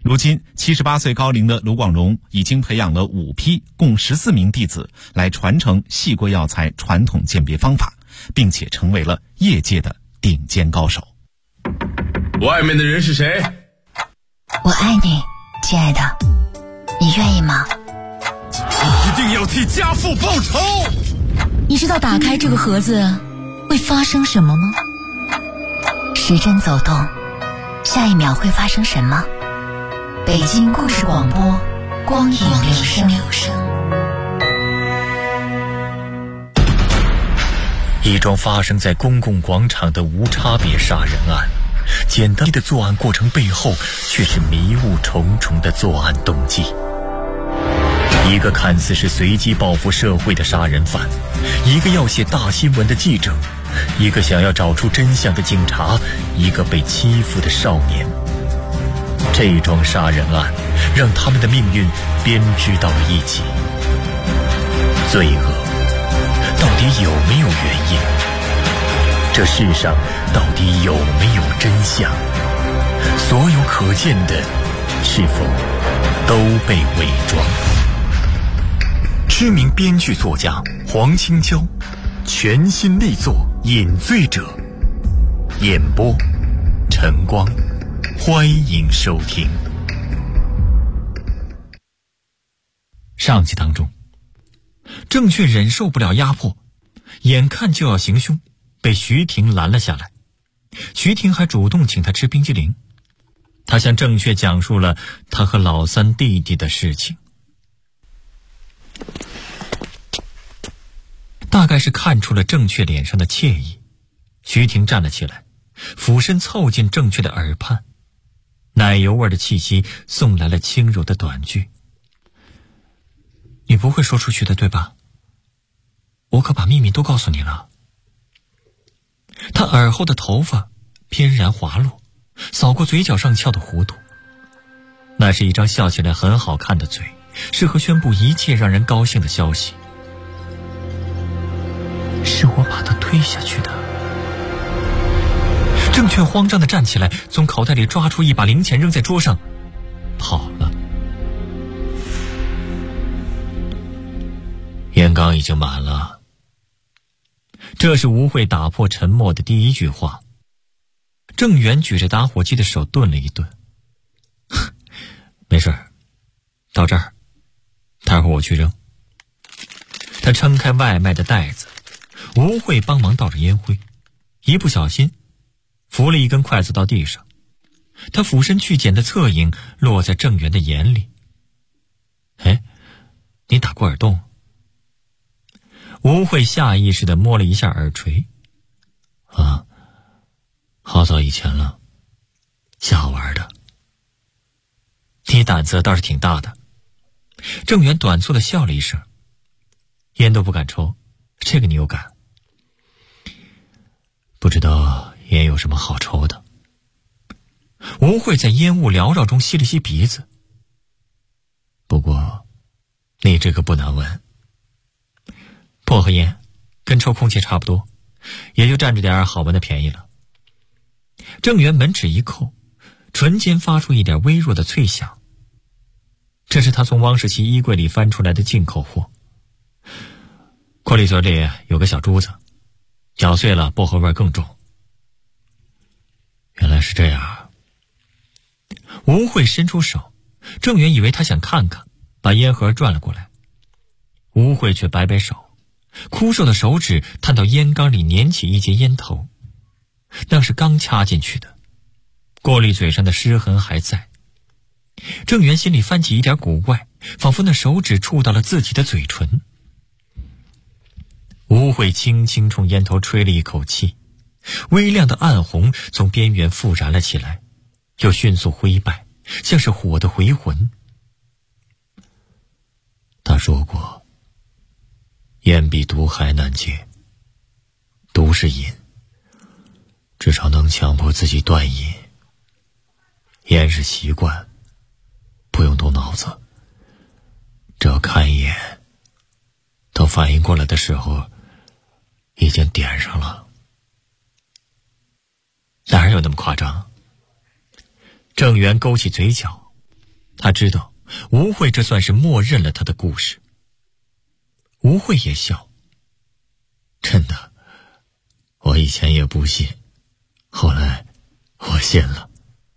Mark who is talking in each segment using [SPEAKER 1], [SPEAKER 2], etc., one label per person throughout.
[SPEAKER 1] 如今78岁高龄的卢广荣已经培养了5批共14名弟子来传承细锅药材传统鉴别方法，并且成为了业界的顶尖高手。
[SPEAKER 2] 外面的人是谁？
[SPEAKER 3] 我爱你，亲爱的，你愿意吗？
[SPEAKER 2] 一定要替家父报仇！
[SPEAKER 3] 你知道打开这个盒子会发生什么吗？时针走动，下一秒会发生什么？北京故事广播，光影留声。
[SPEAKER 4] 一桩发生在公共广场的无差别杀人案，简单的作案过程背后却是迷雾重重的作案动机。一个看似是随机报复社会的杀人犯，一个要写大新闻的记者，一个想要找出真相的警察，一个被欺负的少年。这桩杀人案让他们的命运编织到了一起。罪恶到底有没有原因？这世上到底有没有真相？所有可见的是否都被伪装？知名编剧作家黄青椒全新力作《饮醉者》，演播晨光，欢迎收听。上集当中，郑确忍受不了压迫，眼看就要行凶，被徐婷拦了下来。徐婷还主动请他吃冰激凌。他向郑确讲述了他和老三弟弟的事情。大概是看出了郑确脸上的惬意，徐婷站了起来，俯身凑近郑确的耳畔，奶油味的气息送来了轻柔的短句：你不会说出去的，对吧？我可把秘密都告诉你了。他耳后的头发翩然滑落，扫过嘴角上翘的弧度，那是一张笑起来很好看的嘴，适合宣布一切让人高兴的消息。是我把他推下去的。郑确慌张地站起来，从口袋里抓出一把零钱扔在桌上，跑了。烟缸已经满了。这是吴慧打破沉默的第一句话。郑源举着打火机的手顿了一顿。没事，到这儿，待会儿我去扔。他撑开外卖的袋子，吴慧帮忙倒着烟灰，一不小心扶了一根筷子到地上。他俯身去捡的侧影落在郑源的眼里。哎，你打过耳洞？吴慧下意识地摸了一下耳垂。啊，好早以前了，下好玩的。你胆子倒是挺大的。郑源短促地笑了一声。烟都不敢抽，这个你又敢？不知道烟有什么好抽的。吴慧在烟雾缭绕中吸了吸鼻子。不过你这个不难闻，薄荷烟跟抽空气差不多，也就占着点好闻的便宜了。郑源门齿一扣，唇间发出一点微弱的脆响。这是他从汪世奇衣柜里翻出来的进口货。阔里嘴里有个小珠子，咬碎了薄荷味更重。原来是这样。吴慧伸出手，郑源以为他想看看，把烟盒转了过来。吴慧却摆摆手，枯瘦的手指探到烟缸里捻起一截烟头，那是刚掐进去的，过滤嘴上的湿痕还在。郑源心里翻起一点古怪，仿佛那手指触到了自己的嘴唇。吴慧轻轻冲烟头吹了一口气，微亮的暗红从边缘复燃了起来，又迅速灰败，像是火的回魂。他说过，烟比毒还难戒，毒是瘾，至少能强迫自己断瘾。烟是习惯，不用动脑子，只要看一眼，等反应过来的时候已经点上了。哪有那么夸张？郑源勾起嘴角， 他知道吴慧这算是默认了他的故事。吴慧也笑，真的，我以前也不信，后来我信了。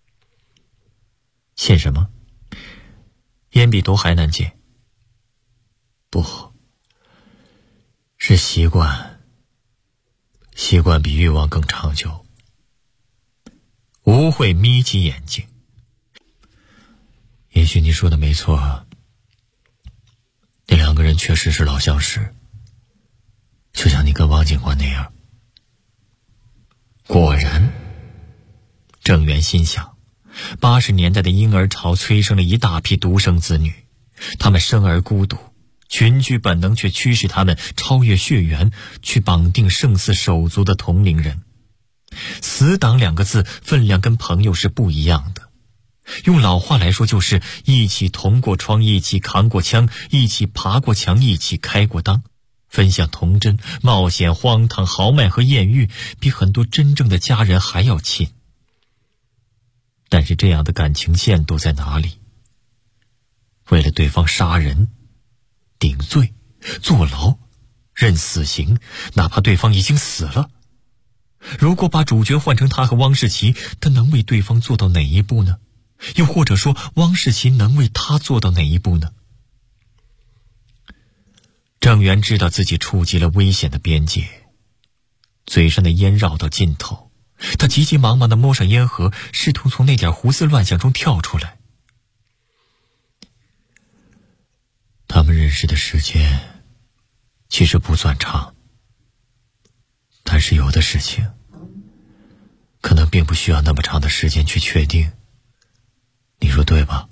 [SPEAKER 4] 信什么？烟比毒还难戒？不，是习惯，习惯比欲望更长久。吴慧眯起眼睛，也许你说的没错，那两个人确实是老相识，就像你跟王警官那样。果然，郑源心想，80年代的婴儿潮催生了一大批独生子女，他们生而孤独，群居本能却驱使他们超越血缘，去绑定胜似手足的同龄人。死党2个字分量跟朋友是不一样的，用老话来说就是一起同过窗，一起扛过枪，一起爬过墙，一起开过裆，分享童真、冒险、荒唐、豪迈和艳遇，比很多真正的家人还要亲。但是这样的感情线都在哪里？为了对方杀人、顶罪、坐牢、认死刑，哪怕对方已经死了。如果把主角换成他和汪世奇，他能为对方做到哪一步呢？又或者说，汪世奇能为他做到哪一步呢？郑源知道自己触及了危险的边界，嘴上的烟绕到尽头，他急急忙忙地摸上烟盒，试图从那点胡思乱想中跳出来。他们认识的时间其实不算长，但是有的事情可能并不需要那么长的时间去确定，你说对吧？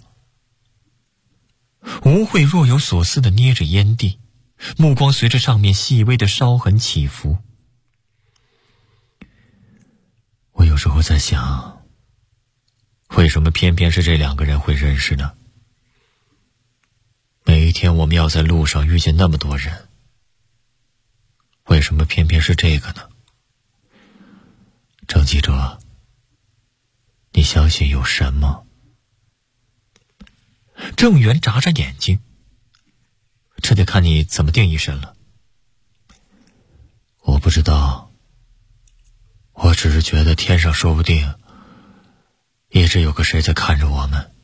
[SPEAKER 4] 吴慧若有所思地捏着烟蒂，目光随着上面细微的烧痕起伏。我有时候在想，为什么偏偏是这2个人会认识呢？每一天我们要在路上遇见那么多人，为什么偏偏是这个呢？郑记者，你相信有神吗？郑源眨眨眼睛，这得看你怎么定义神了。我不知道，我只是觉得天上说不定一直有个谁在看着我们，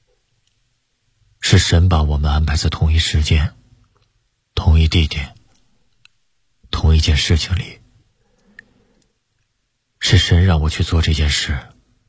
[SPEAKER 4] 是神把我们安排在同一时间、同一地点、同一件事情里，是神让我去做这件事。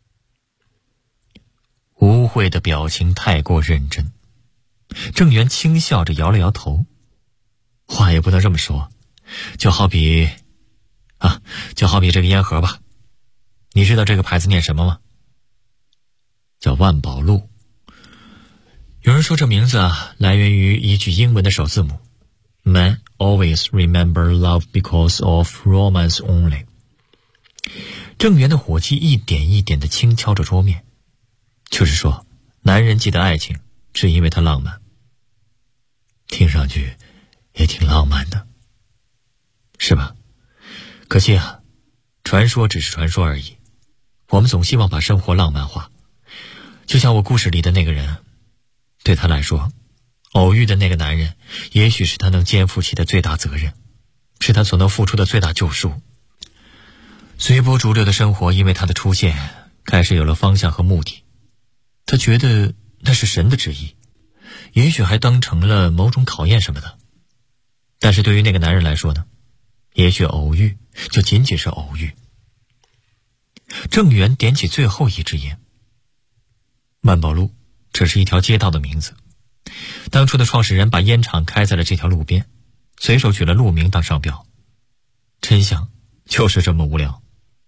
[SPEAKER 4] 吴慧的表情太过认真，郑源轻笑着摇了摇头，话也不能这么说，就好比这个烟盒吧，你知道这个牌子念什么吗？叫万宝路。有人说这名字来源于一句英文的首字母 Man always remember love because of romance only。 郑源的火气一点一点地轻敲着桌面，就是说男人记得爱情是因为它浪漫。听上去也挺浪漫的，是吧？可惜啊，传说只是传说而已，我们总希望把生活浪漫化。就像我故事里的那个人，对他来说，偶遇的那个男人也许是他能肩负起的最大责任，是他所能付出的最大救赎。随波逐流的生活因为他的出现开始有了方向和目的，他觉得那是神的旨意，也许还当成了某种考验什么的。但是对于那个男人来说呢，也许偶遇就仅仅是偶遇。郑源点起最后一支烟。万宝路这是一条街道的名字，当初的创始人把烟厂开在了这条路边，随手取了路名当商标，真相就是这么无聊。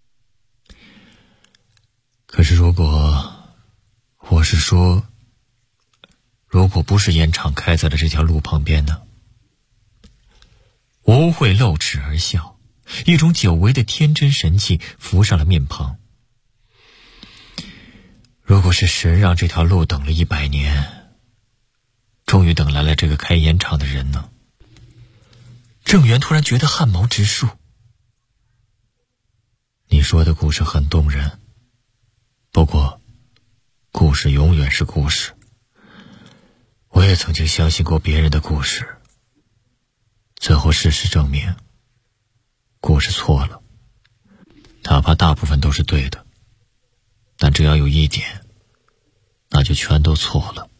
[SPEAKER 4] 可是如果不是烟厂开在了这条路旁边呢？吴慧露齿而笑，一种久违的天真神气浮上了面庞。如果是神让这条路等了100年，终于等来了这个开烟厂的人呢？郑源突然觉得汗毛直竖。你说的故事很动人，不过故事永远是故事， 我也曾经相信过别人的故事，最后事实证明，故事错了。哪怕大部分都是对的，但只要有一点，那就全都错了。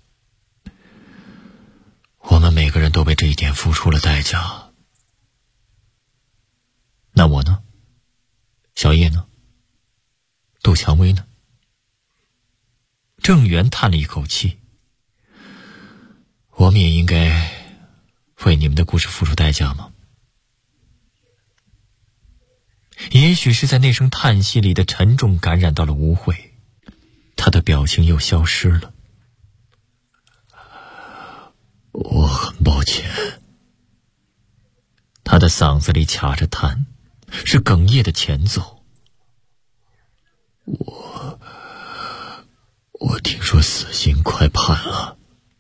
[SPEAKER 4] 我们每个人都为这一点付出了代价。那我呢？小叶呢？杜蔷薇呢？郑源叹了一口气，我们也应该为你们的故事付出代价吗？也许是在那声叹息里的沉重感染到了吴慧，他的表情又消失了。我很抱歉。他的嗓子里卡着痰，是哽咽的前奏。我听说死刑快判了。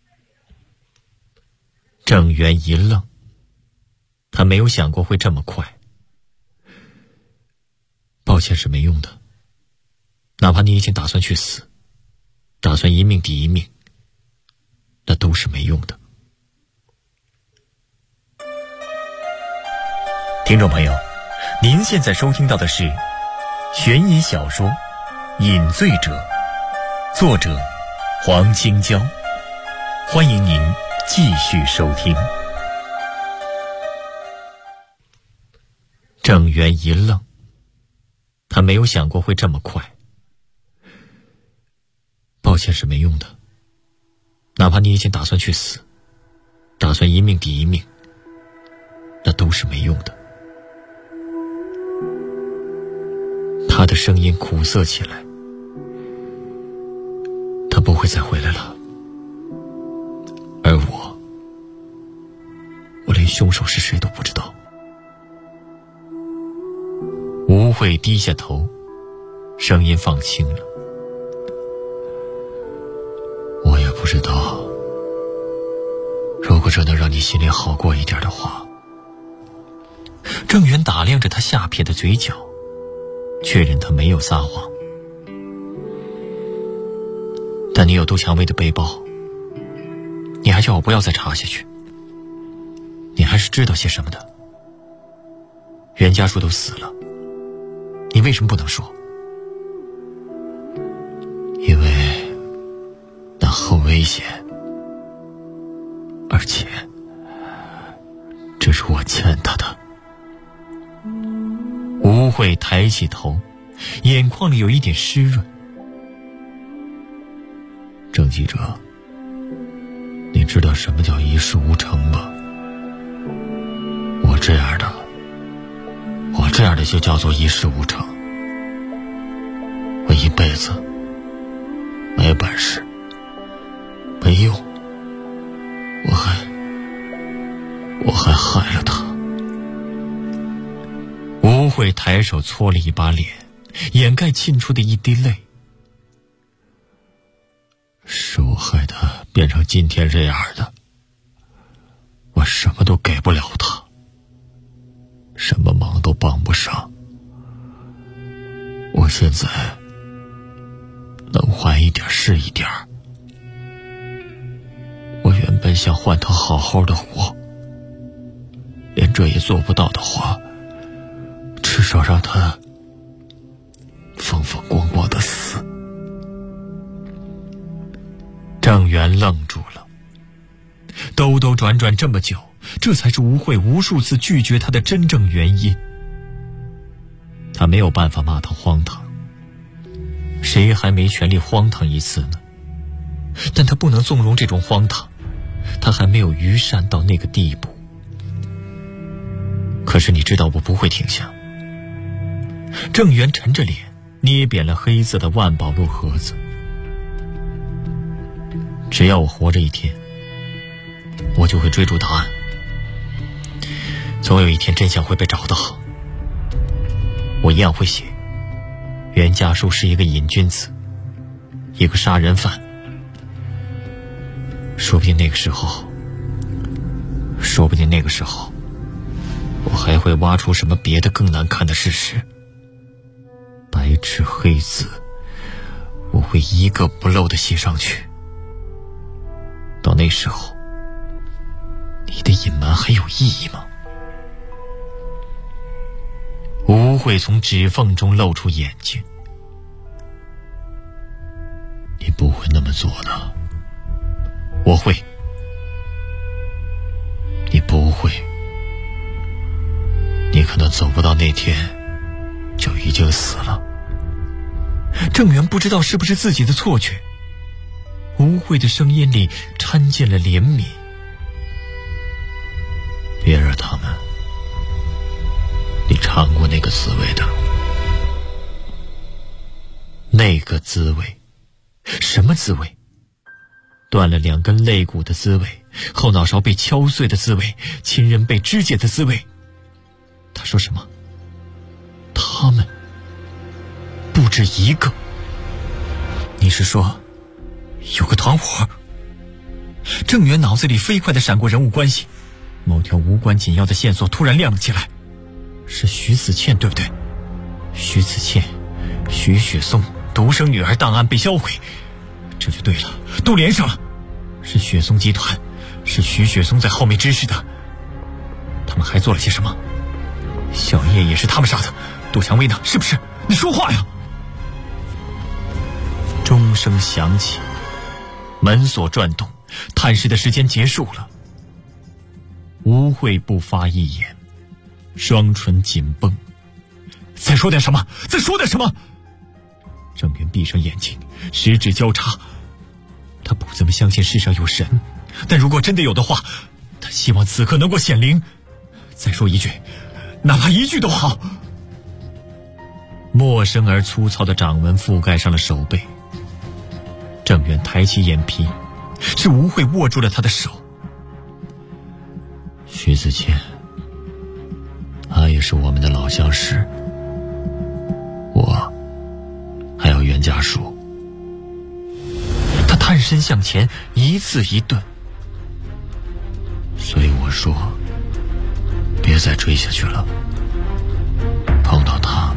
[SPEAKER 4] 郑源一愣，他没有想过会这么快。抱歉是没用的，哪怕你已经打算去死，打算一命抵一命，那都是没用的。听众朋友，您现在收听到的是悬疑小说《饮醉者》，作者黄青椒，欢迎您继续收听。郑源一愣，他没有想过会这么快。抱歉是没用的，哪怕你已经打算去死，打算一命抵一命，那都是没用的。他的声音苦涩起来，他不会再回来了，而我连凶手是谁都不知道。吴慧低下头，声音放轻了。我也不知道，如果这能让你心里好过一点的话。郑源打量着他下撇的嘴角，确认他没有撒谎。但你有杜蔷薇的背包，你还叫我不要再查下去，你还是知道些什么的。袁家树都死了，你为什么不能说？因为那很危险，而且这是我欠他的。吴慧抬起头，眼眶里有一点湿润。郑记者，你知道什么叫一事无成吗？我这样的就叫做一事无成。我一辈子没本事，没用，我还害了他。吴慧抬手搓了一把脸，掩盖沁出的一滴泪。是我害他变成今天这样的，我什么都给不了他，什么忙都帮不上。我现在能还一点是一点。我原本想换他好好的活，连这也做不到的话，至少让他风风光光的死。郑源愣住了，兜兜转转这么久，这才是吴慧无数次拒绝他的真正原因。他没有办法骂他荒唐，谁还没权利荒唐一次呢？但他不能纵容这种荒唐，他还没有愚善到那个地步。可是你知道我不会停下。郑源沉着脸捏扁了黑色的万宝路盒子。只要我活着一天，我就会追逐答案。总有一天真相会被找到，我一样会写袁家树是一个瘾君子，一个杀人犯。说不定那个时候我还会挖出什么别的更难看的事实。白纸黑字，我会一个不漏的写上去。到那时候，你的隐瞒还有意义吗？吴慧从指缝中露出眼睛。你不会那么做的。我会。你不会。你可能走不到那天就已经死了。郑源不知道是不是自己的错觉，吴慧的声音里掺进了怜悯。别惹他们，你尝过那个滋味的。那个滋味，什么滋味？断了2根肋骨的滋味，后脑勺被敲碎的滋味，亲人被肢解的滋味。他说什么？他们不止一个。你是说有个团伙？郑源脑子里飞快地闪过人物关系，某条无关紧要的线索突然亮了起来。是徐子倩，对不对？徐子倩、徐雪松独生女儿档案被销毁，这就对了，都连上了。是雪松集团，是徐雪松在后面指使的。他们还做了些什么？小叶也是他们杀的，杜蔷薇呢？是不是？你说话呀！钟声响起，门锁转动，探视的时间结束了。吴慧不发一言，双唇紧绷。再说点什么？再说点什么？郑源闭上眼睛，十指交叉。他不怎么相信世上有神，但如果真的有的话，他希望此刻能够显灵。再说一句，哪怕一句都好。陌生而粗糙的掌纹覆盖上了手背。郑源抬起眼皮，是吴慧握住了他的手。徐子倩，她也是我们的老相识，我还有袁家属。他探身向前，一字一顿。所以我说，别再追下去了。碰到他，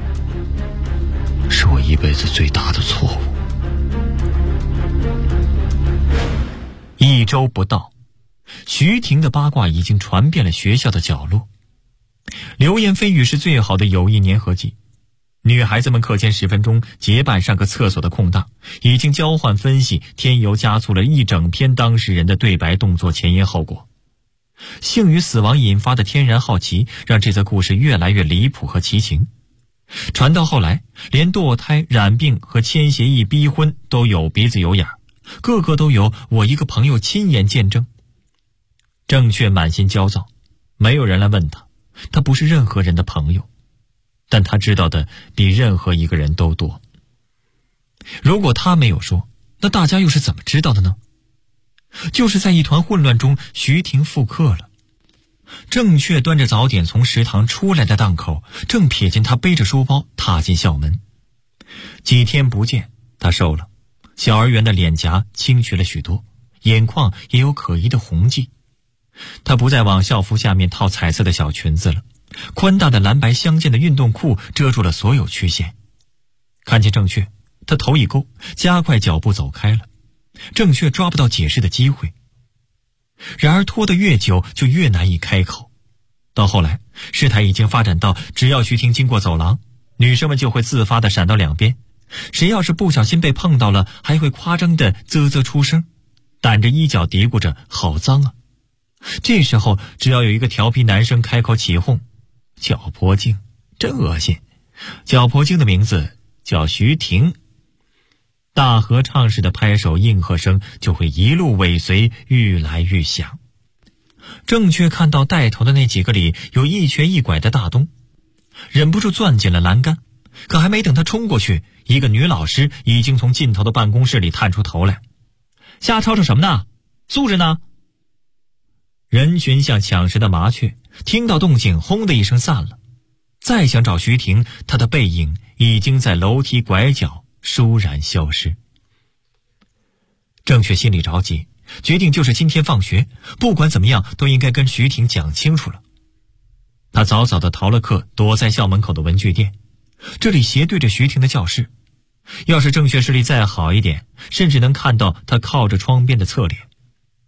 [SPEAKER 4] 是我一辈子最大的错误。1周不到，徐婷的八卦已经传遍了学校的角落。流言蜚语是最好的友谊粘合剂。女孩子们课间10分钟结伴上个厕所的空档，已经交换分析，添油加醋了一整篇当事人的对白动作前因后果。性与死亡引发的天然好奇，让这则故事越来越离谱和奇情。传到后来，连堕胎、染病和签协议逼婚都有鼻子有眼，个个都有我一个朋友亲眼见证。郑却满心焦躁，没有人来问他，他不是任何人的朋友，但他知道的比任何一个人都多。如果他没有说，那大家又是怎么知道的呢？就是在一团混乱中，徐婷复课了。郑却端着早点从食堂出来的档口，正瞥见他背着书包踏进校门。几天不见，他瘦了，小儿圆的脸颊清癯了许多，眼眶也有可疑的红迹。他不再往校服下面套彩色的小裙子了，宽大的蓝白相间的运动裤遮住了所有曲线。看见郑却，他头一勾，加快脚步走开了。郑却抓不到解释的机会，然而拖得越久就越难以开口。到后来，事态已经发展到只要徐婷经过走廊，女生们就会自发地闪到两边，谁要是不小心被碰到了，还会夸张地啧啧出声，掸着衣角嘀咕着好脏啊。这时候只要有一个调皮男生开口起哄，脚婆精真恶心，脚婆精的名字叫徐婷，大合唱似的拍手应和声就会一路尾随，愈来愈响。郑却看到带头的那几个里有一瘸一拐的大东，忍不住攥紧了栏杆，可还没等他冲过去，一个女老师已经从尽头的办公室里探出头来。瞎吵吵什么呢？素质呢？人群像抢食的麻雀，听到动静轰的一声散了。再想找徐婷，她的背影已经在楼梯拐角倏然消失。郑却心里着急，决定就是今天放学，不管怎么样都应该跟徐婷讲清楚了。他早早地逃了课，躲在校门口的文具店，这里斜对着徐婷的教室。要是郑却视力再好一点，甚至能看到他靠着窗边的侧脸。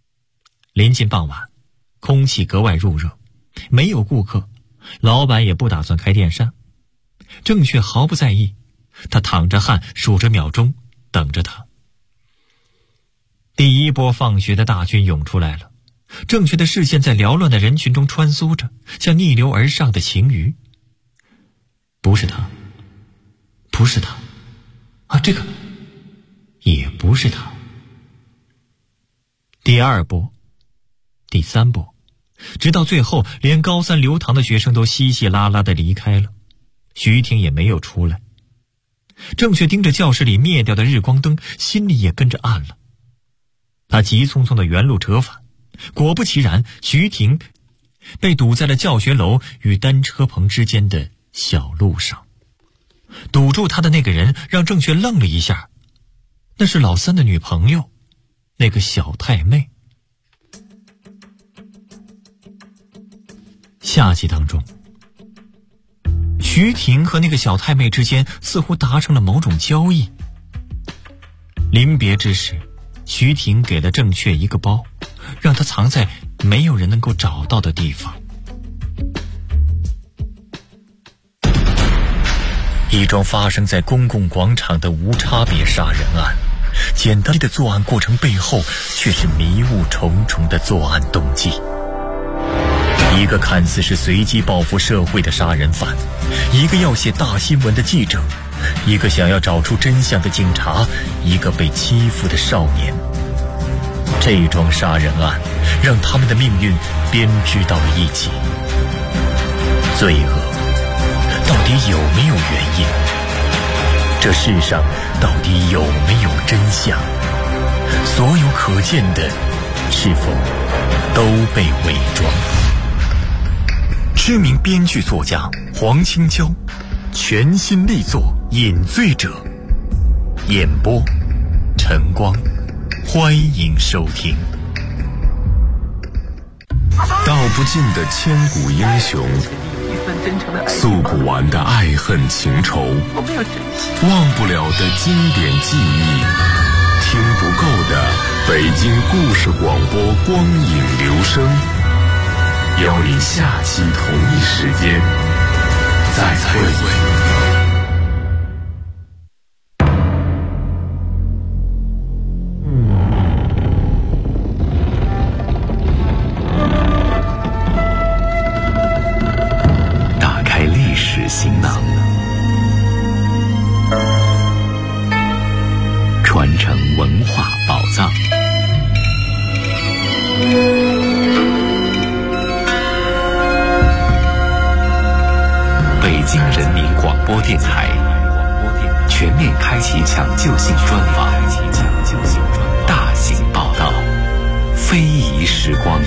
[SPEAKER 4] 临近傍晚，空气格外入热，没有顾客，老板也不打算开电扇。郑却毫不在意，他淌着汗数着秒钟，等着他。第一波放学的大军涌出来了，郑却的视线在缭乱的人群中穿梭着，像逆流而上的晴雨。不是他，不是他，这个也不是他。第二波，第三波，直到最后，连高三留堂的学生都稀稀拉拉地离开了，徐婷也没有出来。郑却盯着教室里灭掉的日光灯，心里也跟着暗了。他急匆匆地原路折返，果不其然，徐婷被堵在了教学楼与单车棚之间的小路上。堵住他的那个人让郑却愣了一下，那是老三的女朋友，那个小太妹。下集当中，徐婷和那个小太妹之间似乎达成了某种交易。临别之时，徐婷给了郑却一个包，让他藏在没有人能够找到的地方。一桩发生在公共广场的无差别杀人案，简单的作案过程背后却是迷雾重重的作案动机。一个看似是随机报复社会的杀人犯，一个要写大新闻的记者，一个想要找出真相的警察，一个被欺负的少年。这桩杀人案让他们的命运编织到了一起。罪恶到底有没有原因？这世上到底有没有真相？所有可见的是否都被伪装？知名编剧作家黄青椒全新力作《饮醉者》，演播晨光，欢迎收听。
[SPEAKER 2] 道不尽的千古英雄，诉不完的爱恨情仇，忘不了的经典记忆，听不够的北京故事广播光影留声，邀你下期同一时间再会。
[SPEAKER 5] 行囊，传承文化宝藏。北京人民广播电台全面开启抢救性专访，大型报道，非遗时光。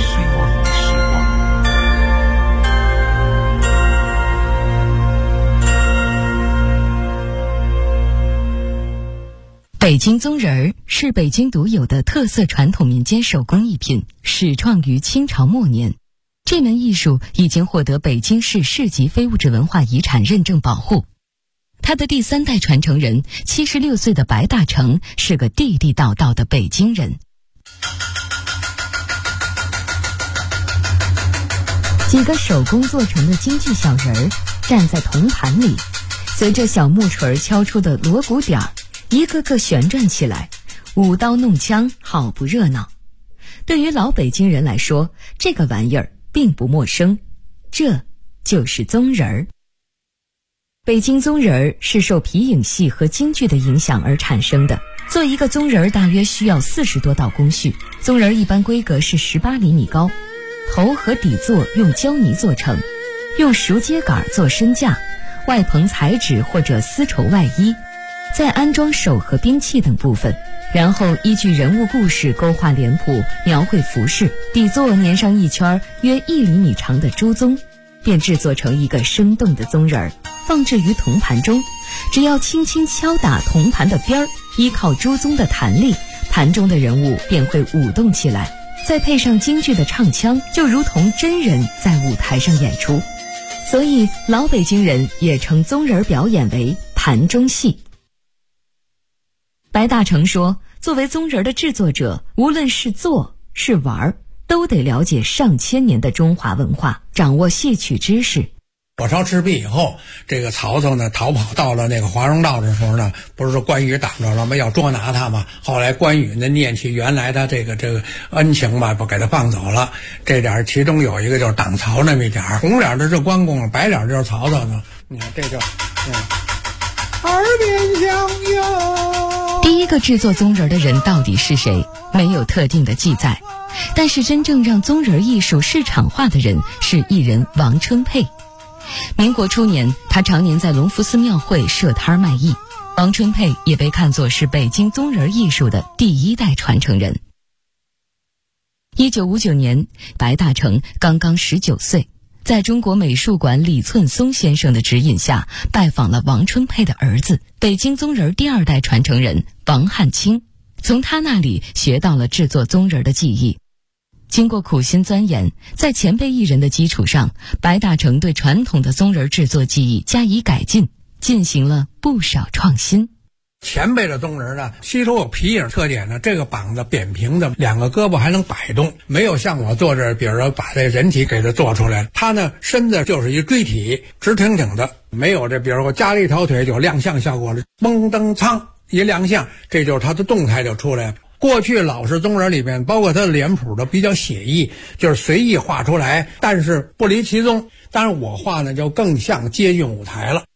[SPEAKER 3] 北京宗人儿是北京独有的特色传统民间手工艺品，始创于清朝末年。这门艺术已经获得北京市市级非物质文化遗产认证保护。他的第三代传承人76岁的白大成是个地地道道的北京人。几个手工做成的京剧小人儿站在铜盘里，随着小木锤敲出的锣鼓点儿，一个个旋转起来，舞刀弄枪，好不热闹。对于老北京人来说，这个玩意儿并不陌生，这就是宗人儿。北京宗人儿是受皮影戏和京剧的影响而产生的。做一个宗人儿大约需要40多道工序，宗人儿一般规格是18厘米高，头和底座用胶泥做成，用熟秸秆做身架，外棚彩纸或者丝绸外衣，再安装手和兵器等部分，然后依据人物故事勾画脸谱，描绘服饰，底座粘上一圈约1厘米长的猪鬃，便制作成一个生动的宗人儿，放置于铜盘中。只要轻轻敲打铜盘的边儿，依靠猪鬃的弹力，盘中的人物便会舞动起来，再配上京剧的唱腔，就如同真人在舞台上演出。所以老北京人也称宗人表演为盘中戏。白大成说，作为宗人的制作者，无论是做是玩，都
[SPEAKER 6] 都得了解上千年的中华文化，掌握戏曲知识。
[SPEAKER 7] 火烧赤壁以后，这个曹操呢逃跑到了那个华容道的时候呢，不是说关羽挡着了吗？要捉拿他嘛。后来关羽呢念起原来的这个恩情吧，不给他放走了。这点其中有一个就是挡曹那么一点，红脸的是关公，白脸就是曹操呢。你看这就耳边相拥。
[SPEAKER 6] 第一个制作宗人的人到底是谁？没有特定的记载，但是真正让宗人艺术市场化的人是艺人王春佩。民国初年，他常年在隆福寺庙会设摊卖艺。王春佩也被看作是北京宗人艺术的第一代传承人。1959年，白大成刚刚19岁，在中国美术馆李寸松先生的指引下，拜访了王春佩的儿子，北京宗人第二代传承人王汉卿，从他那里学到了制作宗人的技艺。经过苦心钻研，在前辈艺人的基础上，白大成对传统的宗人制作技艺加以改进，进行了不少创新。
[SPEAKER 7] 前辈的宗人呢，吸收有皮影特点呢，这个膀子扁平的，两个胳膊还能摆动，没有像我做这，比如说把这人体给它做出来，他呢身子就是一锥体，直挺挺的，没有这，比如说加了一条腿有亮相效果了，蹦蹬苍一亮相，这就是他的动态就出来了。过去老式宗人里面，包括他的脸谱都比较写意，就是随意画出来，但是不离其宗。当然我画呢就更像接近舞台了。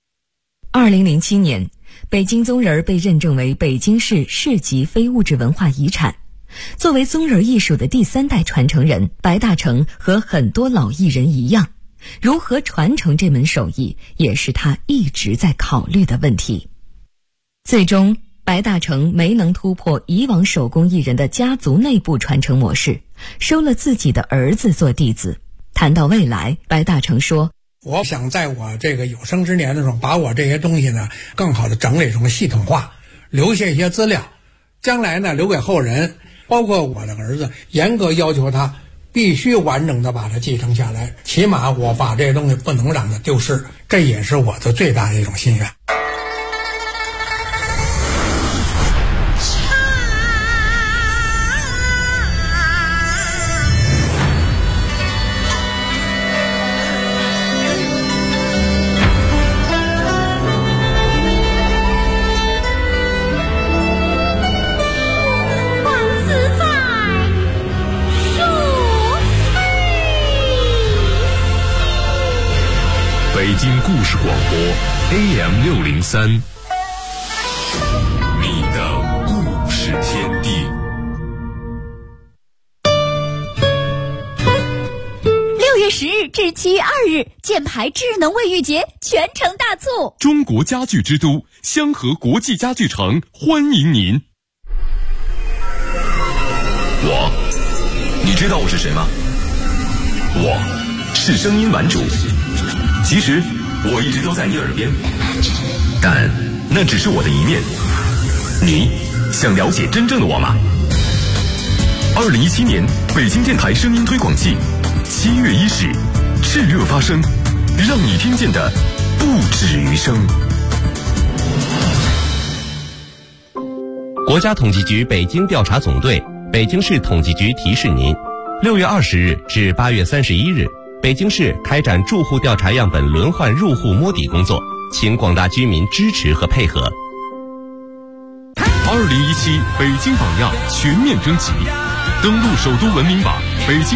[SPEAKER 6] 2007年，北京宗人被认证为北京市市级非物质文化遗产。作为宗人艺术的第三代传承人，白大成和很多老艺人一样，如何传承这门手艺，也是他一直在考虑的问题。最终，白大成没能突破以往手工艺人的家族内部传承模式，收了自己的儿子做弟子。谈到未来，白大成说，
[SPEAKER 7] 我想在我这个有生之年的时候，把我这些东西呢更好的整理成系统化，留下一些资料，将来呢留给后人，包括我的儿子，严格要求他必须完整的把它继承下来，起码我把这些东西不能让它丢失，这也是我的最大的一种心愿。
[SPEAKER 2] 北京故事广播 AM603，你的故事天地。
[SPEAKER 3] 6月10日至7月2日，箭牌智能卫浴节全城大促！
[SPEAKER 2] 中国家具之都香河国际家具城欢迎您。
[SPEAKER 8] 你知道我是谁吗？我是声音玩主。其实我一直都在你耳边，但那只是我的一面。你想了解真正的我吗？2017年北京电台声音推广季7月1日炽热发声，让你听见的不止于声。
[SPEAKER 9] 国家统计局北京调查总队、北京市统计局提示您：6月20日至8月31日。北京市开展住户调查样本轮换入户摸底工作，请广大居民支持和配合。
[SPEAKER 2] 2017北京榜样全面征集，登录首都文明榜北京